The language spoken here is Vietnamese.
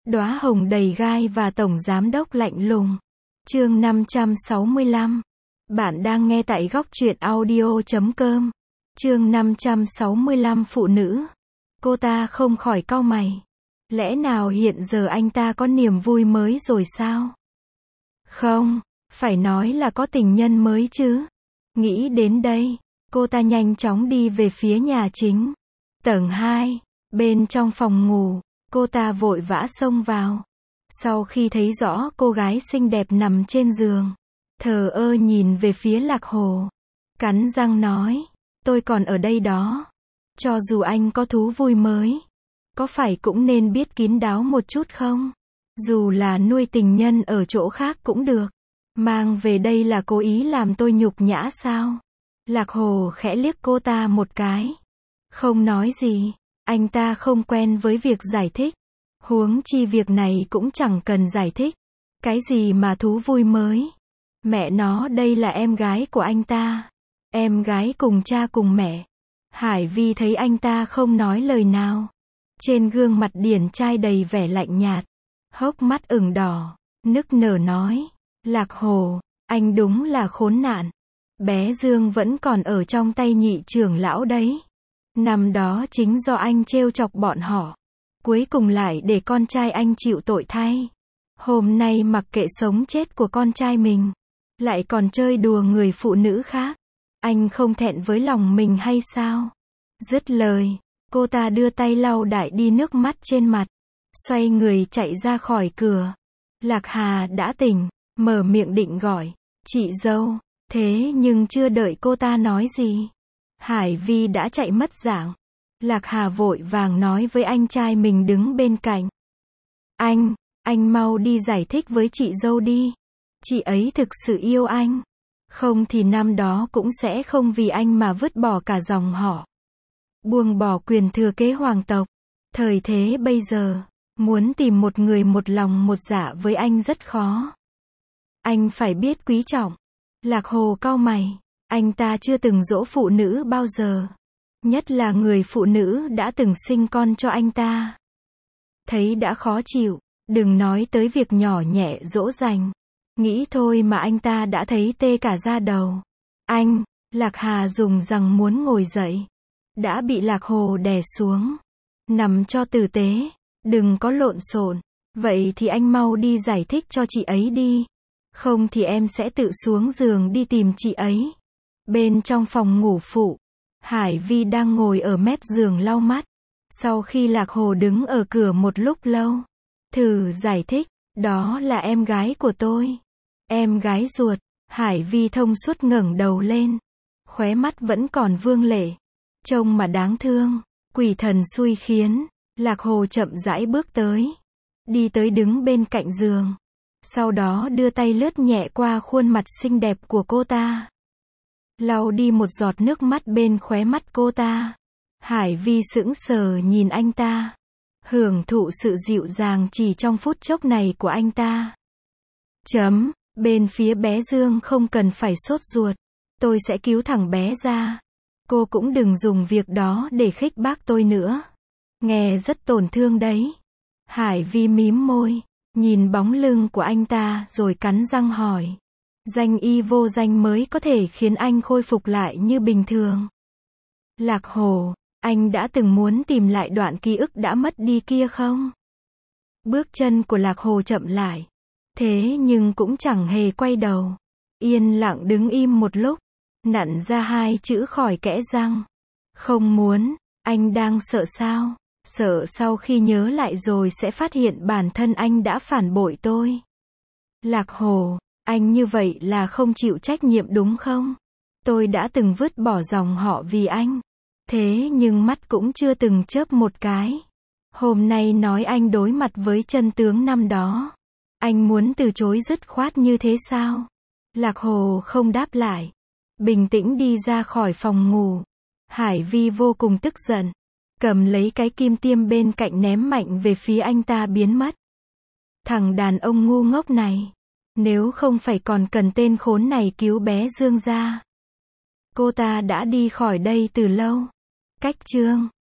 Đóa hồng đầy gai và tổng giám đốc lạnh lùng. Chương 565. Bạn đang nghe tại góc truyện audio.com. Chương 565 phụ nữ. Cô ta không khỏi cau mày. Lẽ nào hiện giờ anh ta có niềm vui mới rồi sao? Không, phải nói là có tình nhân mới chứ. Nghĩ đến đây, cô ta nhanh chóng đi về phía nhà chính. Tầng 2, bên trong phòng ngủ, cô ta vội vã xông vào. Sau khi thấy rõ cô gái xinh đẹp nằm trên giường, thờ ơ nhìn về phía Lạc Hồ, cắn răng nói, tôi còn ở đây đó. Cho dù anh có thú vui mới, có phải cũng nên biết kín đáo một chút không? Dù là nuôi tình nhân ở chỗ khác cũng được. Mang về đây là cố ý làm tôi nhục nhã sao? Lạc Hồ khẽ liếc cô ta một cái. Không nói gì, anh ta không quen với việc giải thích. Huống chi việc này cũng chẳng cần giải thích. Cái gì mà thú vui mới? Mẹ nó đây là em gái của anh ta. Em gái cùng cha cùng mẹ. Hải Vi thấy anh ta không nói lời nào. Trên gương mặt điển trai đầy vẻ lạnh nhạt. Hốc mắt ửng đỏ, nức nở nói. Lạc Hồ, anh đúng là khốn nạn. Bé Dương vẫn còn ở trong tay nhị trưởng lão đấy. Năm đó chính do anh trêu chọc bọn họ. Cuối cùng lại để con trai anh chịu tội thay. Hôm nay mặc kệ sống chết của con trai mình, lại còn chơi đùa người phụ nữ khác. Anh không thẹn với lòng mình hay sao? Dứt lời, cô ta đưa tay lau đại đi nước mắt trên mặt. Xoay người chạy ra khỏi cửa. Lạc Hà đã tỉnh, mở miệng định gọi chị dâu. Thế nhưng chưa đợi cô ta nói gì, Hải Vi đã chạy mất dạng. Lạc Hà vội vàng nói với anh trai mình đứng bên cạnh. Anh mau đi giải thích với chị dâu đi. Chị ấy thực sự yêu anh. Không thì năm đó cũng sẽ không vì anh mà vứt bỏ cả dòng họ. Buông bỏ quyền thừa kế hoàng tộc. Thời thế bây giờ, muốn tìm một người một lòng một dạ với anh rất khó. Anh phải biết quý trọng. Lạc Hồ cau mày. Anh ta chưa từng dỗ phụ nữ bao giờ. Nhất là người phụ nữ đã từng sinh con cho anh ta. Thấy đã khó chịu, đừng nói tới việc nhỏ nhẹ dỗ dành. Nghĩ thôi mà anh ta đã thấy tê cả da đầu. Lạc Hà dùng rằng muốn ngồi dậy. Đã bị Lạc Hồ đè xuống. Nằm cho tử tế. Đừng có lộn xộn. Vậy thì anh mau đi giải thích cho chị ấy đi. Không thì em sẽ tự xuống giường đi tìm chị ấy. Bên trong phòng ngủ phụ, Hải Vi đang ngồi ở mép giường lau mắt. Sau khi Lạc Hồ đứng ở cửa một lúc lâu, thử giải thích, đó là em gái của tôi. Em gái ruột. Hải Vi thông suốt ngẩng đầu lên. Khóe mắt vẫn còn vương lệ. Trông mà đáng thương. Quỷ thần xui khiến. Lạc Hồ chậm rãi bước tới. Đi tới đứng bên cạnh giường. Sau đó đưa tay lướt nhẹ qua khuôn mặt xinh đẹp của cô ta. Lau đi một giọt nước mắt bên khóe mắt cô ta. Hải Vi sững sờ nhìn anh ta. Hưởng thụ sự dịu dàng chỉ trong phút chốc này của anh ta. Bên phía bé Dương không cần phải sốt ruột. Tôi sẽ cứu thằng bé ra. Cô cũng đừng dùng việc đó để khích bác tôi nữa. Nghe rất tổn thương đấy. Hải Vi mím môi. Nhìn bóng lưng của anh ta rồi cắn răng hỏi. Danh y vô danh mới có thể khiến anh khôi phục lại như bình thường. Lạc Hồ, anh đã từng muốn tìm lại đoạn ký ức đã mất đi kia không? Bước chân của Lạc Hồ chậm lại. Thế nhưng cũng chẳng hề quay đầu. Yên lặng đứng im một lúc. Nặn ra hai chữ khỏi kẽ răng. Không muốn. Anh đang sợ sao? Sợ sau khi nhớ lại rồi sẽ phát hiện bản thân anh đã phản bội tôi. Lạc Hồ, anh như vậy là không chịu trách nhiệm đúng không? Tôi đã từng vứt bỏ dòng họ vì anh. Thế nhưng mắt cũng chưa từng chớp một cái. Hôm nay nói anh đối mặt với chân tướng năm đó. Anh muốn từ chối dứt khoát như thế sao? Lạc Hồ không đáp lại. Bình tĩnh đi ra khỏi phòng ngủ. Hải Vi vô cùng tức giận. Cầm lấy cái kim tiêm bên cạnh ném mạnh về phía anh ta biến mất. Thằng đàn ông ngu ngốc này. Nếu không phải còn cần tên khốn này cứu bé Dương ra, cô ta đã đi khỏi đây từ lâu. Cách chương